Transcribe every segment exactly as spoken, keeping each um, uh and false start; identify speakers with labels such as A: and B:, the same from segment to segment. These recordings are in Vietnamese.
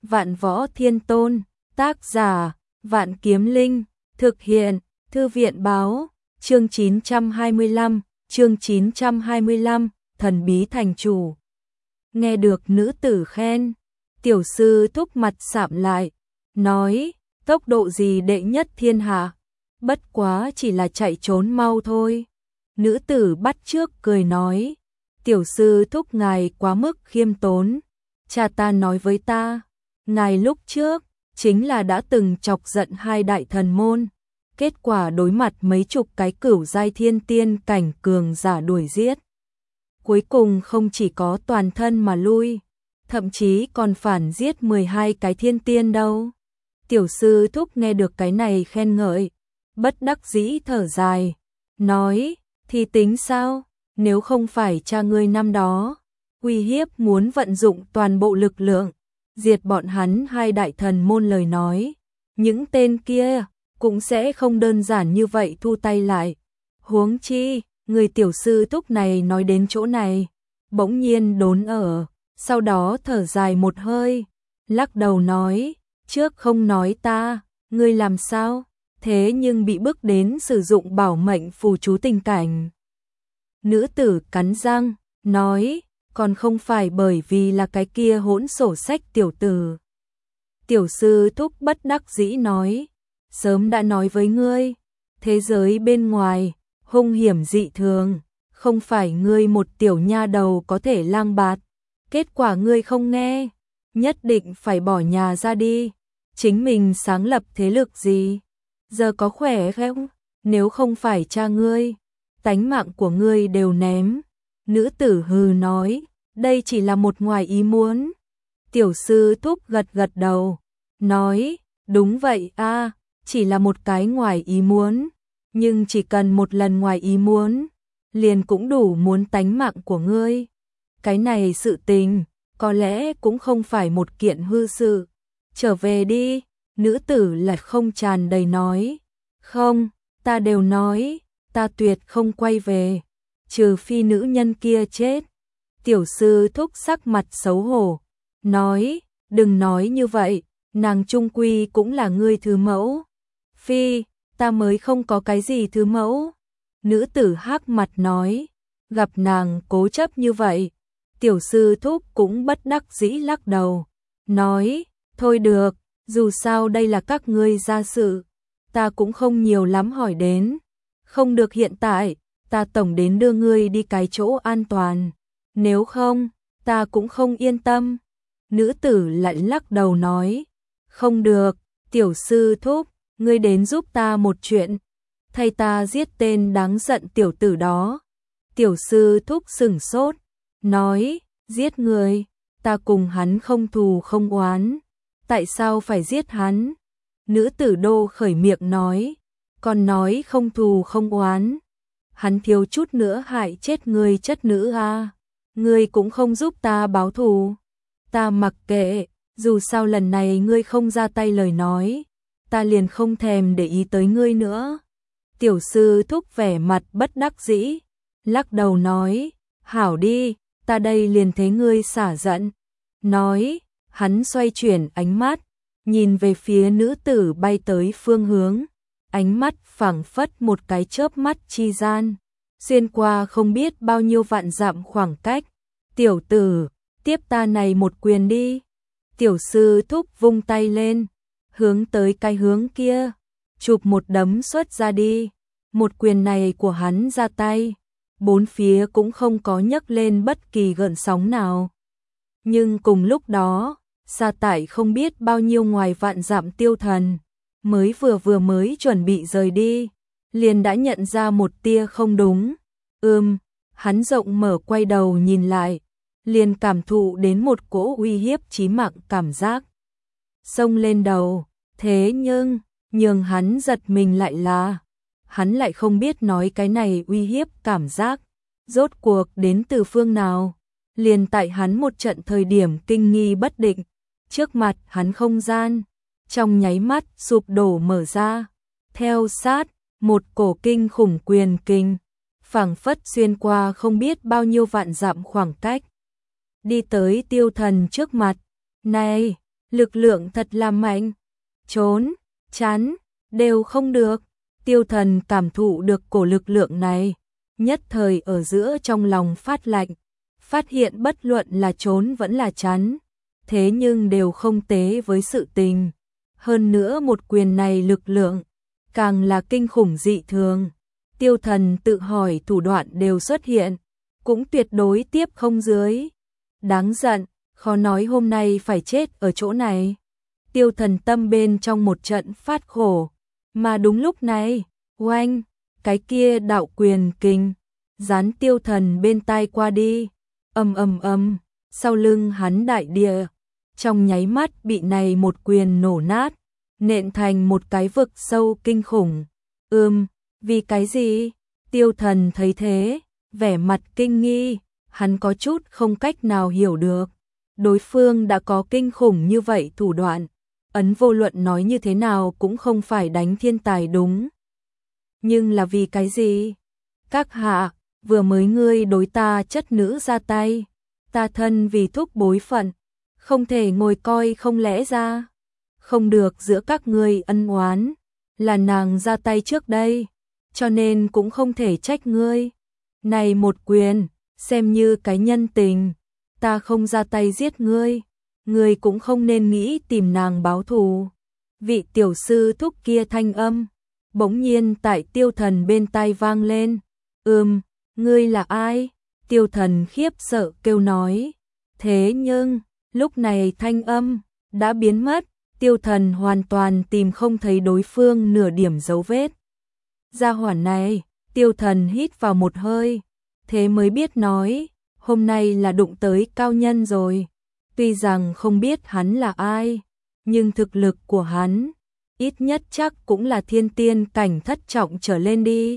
A: Vạn Võ Thiên Tôn, tác giả, Vạn Kiếm Linh, thực hiện, Thư viện báo, chương chín trăm hai mươi lăm, chương chín trăm hai mươi lăm, thần bí thành chủ. Nghe được nữ tử khen, tiểu sư thúc mặt sạm lại, nói, tốc độ gì đệ nhất thiên hạ, bất quá chỉ là chạy trốn mau thôi. Nữ tử bắt trước cười nói, tiểu sư thúc ngài quá mức khiêm tốn, cha ta nói với ta, ngài lúc trước chính là đã từng chọc giận hai đại thần môn, kết quả đối mặt mấy chục cái cửu giai thiên tiên cảnh cường giả đuổi giết. Cuối cùng không chỉ có toàn thân mà lui, thậm chí còn phản giết mười hai cái thiên tiên đâu. Tiểu sư thúc nghe được cái này khen ngợi, bất đắc dĩ thở dài, nói, thì tính sao, nếu không phải cha ngươi năm đó, uy hiếp muốn vận dụng toàn bộ lực lượng, diệt bọn hắn hai đại thần môn lời nói, những tên kia cũng sẽ không đơn giản như vậy thu tay lại. Huống chi, người tiểu sư thúc này nói đến chỗ này, bỗng nhiên đốn ở, sau đó thở dài một hơi, lắc đầu nói, trước không nói ta, ngươi làm sao, thế nhưng bị bức đến sử dụng bảo mệnh phù chú tình cảnh. Nữ tử cắn răng, nói, còn không phải bởi vì là cái kia hỗn sổ sách tiểu tử. Tiểu sư thúc bất đắc dĩ nói, sớm đã nói với ngươi, thế giới bên ngoài, hung hiểm dị thường, không phải ngươi một tiểu nha đầu có thể lang bạt, kết quả ngươi không nghe, nhất định phải bỏ nhà ra đi, chính mình sáng lập thế lực gì, giờ có khỏe không, nếu không phải cha ngươi, tánh mạng của ngươi đều ném. Nữ tử hừ nói, đây chỉ là một ngoài ý muốn. Tiểu sư thúc gật gật đầu, nói, đúng vậy a, chỉ là một cái ngoài ý muốn, nhưng chỉ cần một lần ngoài ý muốn, liền cũng đủ muốn tánh mạng của ngươi. Cái này sự tình, có lẽ cũng không phải một kiện hư sự. Trở về đi, nữ tử lại không tràn đầy nói, không, ta đều nói, ta tuyệt không quay về, trừ phi nữ nhân kia chết. Tiểu sư thúc sắc mặt xấu hổ, nói, đừng nói như vậy, nàng trung quy cũng là ngươi thứ mẫu. Phi, ta mới không có cái gì thứ mẫu. Nữ tử hắc mặt nói, gặp nàng cố chấp như vậy, tiểu sư thúc cũng bất đắc dĩ lắc đầu, nói, thôi được, dù sao đây là các ngươi gia sự, ta cũng không nhiều lắm hỏi đến, không được hiện tại, ta tổng đến đưa ngươi đi cái chỗ an toàn, nếu không, ta cũng không yên tâm. Nữ tử lại lắc đầu nói, không được, tiểu sư thúc, ngươi đến giúp ta một chuyện, thay ta giết tên đáng giận tiểu tử đó. Tiểu sư thúc sửng sốt, nói, giết người, ta cùng hắn không thù không oán, tại sao phải giết hắn? Nữ tử đô khởi miệng nói, còn nói không thù không oán, hắn thiếu chút nữa hại chết người chất nữ a, ngươi cũng không giúp ta báo thù, ta mặc kệ, dù sao lần này ngươi không ra tay lời nói, ta liền không thèm để ý tới ngươi nữa. Tiểu sư thúc vẻ mặt bất đắc dĩ, lắc đầu nói, hảo đi, ta đây liền thấy ngươi xả giận. Nói, hắn xoay chuyển ánh mắt, nhìn về phía nữ tử bay tới phương hướng, ánh mắt phảng phất một cái chớp mắt chi gian, xuyên qua không biết bao nhiêu vạn dặm khoảng cách. Tiểu tử, tiếp ta này một quyền đi. Tiểu sư thúc vung tay lên, hướng tới cái hướng kia, chụp một đấm xuất ra đi. Một quyền này của hắn ra tay, bốn phía cũng không có nhấc lên bất kỳ gợn sóng nào. Nhưng cùng lúc đó, xa tại không biết bao nhiêu ngoài vạn dặm tiêu thần, mới vừa vừa mới chuẩn bị rời đi, liền đã nhận ra một tia không đúng. Ừm, hắn rộng mở quay đầu nhìn lại, liền cảm thụ đến một cỗ uy hiếp chí mạng cảm giác xông lên đầu, thế nhưng, nhường hắn giật mình lại là, hắn lại không biết nói cái này uy hiếp cảm giác, rốt cuộc đến từ phương nào. Liền tại hắn một trận thời điểm kinh nghi bất định, trước mặt hắn không gian, trong nháy mắt sụp đổ mở ra, theo sát, một cổ kinh khủng quyền kinh, phảng phất xuyên qua không biết bao nhiêu vạn dặm khoảng cách, đi tới tiêu thần trước mặt. Này, lực lượng thật là mạnh. Trốn, chắn, đều không được. Tiêu Thần cảm thụ được cổ lực lượng này, nhất thời ở giữa trong lòng phát lạnh, phát hiện bất luận là trốn vẫn là chắn, thế nhưng đều không tế với sự tình. Hơn nữa một quyền này lực lượng, càng là kinh khủng dị thường. Tiêu Thần tự hỏi thủ đoạn đều xuất hiện, cũng tuyệt đối tiếp không dưới. Đáng giận, khó nói hôm nay phải chết ở chỗ này. Tiêu Thần tâm bên trong một trận phát khổ, mà đúng lúc này, oanh, cái kia đạo quyền kinh, dán Tiêu Thần bên tai qua đi, ầm ầm ầm, sau lưng hắn đại địa, trong nháy mắt bị này một quyền nổ nát, nện thành một cái vực sâu kinh khủng. Ừm, vì cái gì? Tiêu Thần thấy thế, vẻ mặt kinh nghi, hắn có chút không cách nào hiểu được. Đối phương đã có kinh khủng như vậy thủ đoạn, ấn vô luận nói như thế nào cũng không phải đánh thiên tài đúng. Nhưng là vì cái gì? Các hạ, vừa mới ngươi đối ta chất nữ ra tay, ta thân vì thúc bối phận, không thể ngồi coi không lẽ ra. Không được, giữa các ngươi ân oán, là nàng ra tay trước đây, cho nên cũng không thể trách ngươi. Này một quyền, xem như cái nhân tình, ta không ra tay giết ngươi, ngươi cũng không nên nghĩ tìm nàng báo thù. Vị tiểu sư thúc kia thanh âm, bỗng nhiên tại Tiêu Thần bên tai vang lên. Ừm, ngươi là ai? Tiêu Thần khiếp sợ kêu nói. Thế nhưng, lúc này thanh âm đã biến mất, Tiêu Thần hoàn toàn tìm không thấy đối phương nửa điểm dấu vết. Gia hỏa này, Tiêu Thần hít vào một hơi, thế mới biết nói, hôm nay là đụng tới cao nhân rồi. Tuy rằng không biết hắn là ai, nhưng thực lực của hắn, ít nhất chắc cũng là thiên tiên cảnh thất trọng trở lên đi.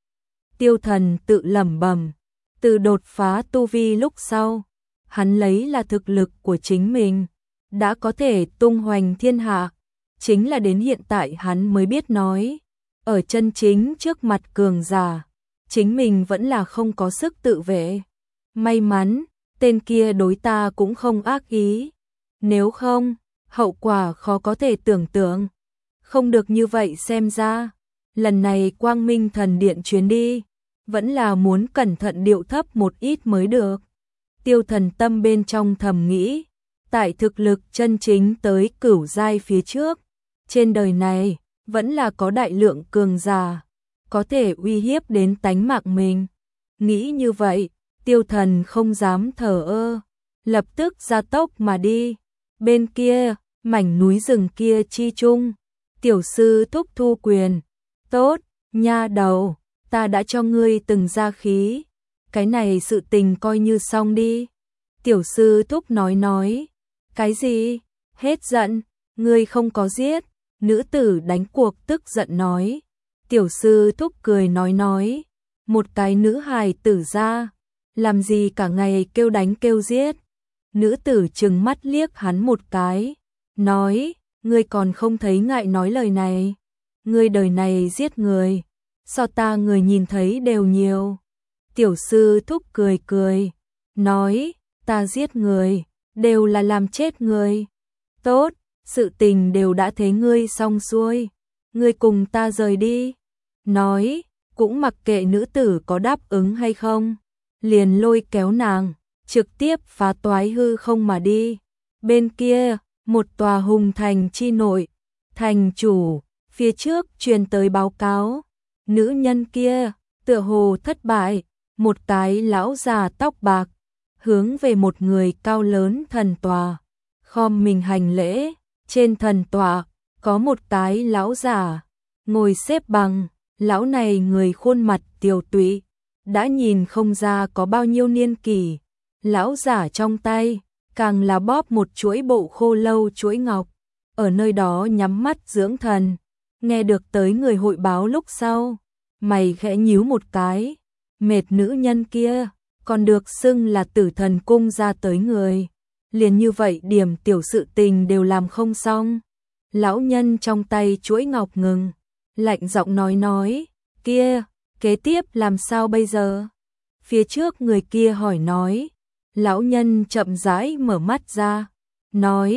A: Tiêu Thần tự lẩm bẩm, từ đột phá tu vi lúc sau, hắn lấy là thực lực của chính mình, đã có thể tung hoành thiên hạ, chính là đến hiện tại hắn mới biết nói, ở chân chính trước mặt cường giả, chính mình vẫn là không có sức tự vệ. May mắn, tên kia đối ta cũng không ác ý, nếu không, hậu quả khó có thể tưởng tượng. Không được như vậy, xem ra, lần này Quang Minh Thần Điện chuyến đi, vẫn là muốn cẩn thận điệu thấp một ít mới được. Tiêu Thần tâm bên trong thầm nghĩ, tại thực lực chân chính tới cửu giai phía trước, trên đời này, vẫn là có đại lượng cường giả, có thể uy hiếp đến tánh mạng mình. Nghĩ như vậy, Tiêu Thần không dám thờ ơ, lập tức ra tốc mà đi. Bên kia, mảnh núi rừng kia chi chung, tiểu sư thúc thu quyền. Tốt, nha đầu, ta đã cho ngươi từng ra khí, cái này sự tình coi như xong đi. Tiểu sư thúc nói nói, cái gì? Hết giận, ngươi không có giết. Nữ tử đánh cuộc tức giận nói. Tiểu sư thúc cười nói nói, một cái nữ hài tử ra, làm gì cả ngày kêu đánh kêu giết. Nữ tử trừng mắt liếc hắn một cái, nói, ngươi còn không thấy ngại nói lời này. Ngươi đời này giết người, so ta người nhìn thấy đều nhiều. Tiểu sư thúc cười cười, nói, ta giết người, đều là làm chết người. Tốt, sự tình đều đã thấy ngươi xong xuôi, ngươi cùng ta rời đi. Nói, cũng mặc kệ nữ tử có đáp ứng hay không, liền lôi kéo nàng, trực tiếp phá toái hư không mà đi. Bên kia, một tòa hùng thành chi nội, thành chủ, phía trước truyền tới báo cáo, nữ nhân kia, tựa hồ thất bại, một cái lão già tóc bạc, hướng về một người cao lớn thần tòa, khom mình hành lễ. Trên thần tọa, có một cái lão già, ngồi xếp bằng, lão này người khuôn mặt tiều tụy, đã nhìn không ra có bao nhiêu niên kỷ. Lão giả trong tay, càng là bóp một chuỗi bộ khô lâu chuỗi ngọc, ở nơi đó nhắm mắt dưỡng thần. Nghe được tới người hội báo lúc sau, mày khẽ nhíu một cái, mệt nữ nhân kia, còn được xưng là Tử Thần cung ra tới người. Liền như vậy điểm tiểu sự tình đều làm không xong. Lão nhân trong tay chuỗi ngọc ngừng, lạnh giọng nói nói, kia, kế tiếp làm sao bây giờ? Phía trước người kia hỏi nói, lão nhân chậm rãi mở mắt ra, nói,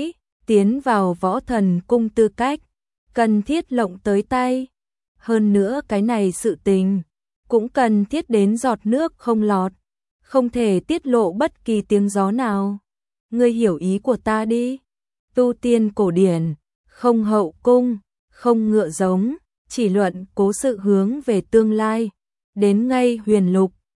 A: tiến vào võ thần cung tư cách, cần thiết lộng tới tay. Hơn nữa cái này sự tình, cũng cần thiết đến giọt nước không lọt, không thể tiết lộ bất kỳ tiếng gió nào. Ngươi hiểu ý của ta đi. Tu tiên cổ điển, không hậu cung, không ngựa giống, chỉ luận cố sự hướng về tương lai. Đến ngay huyền lục,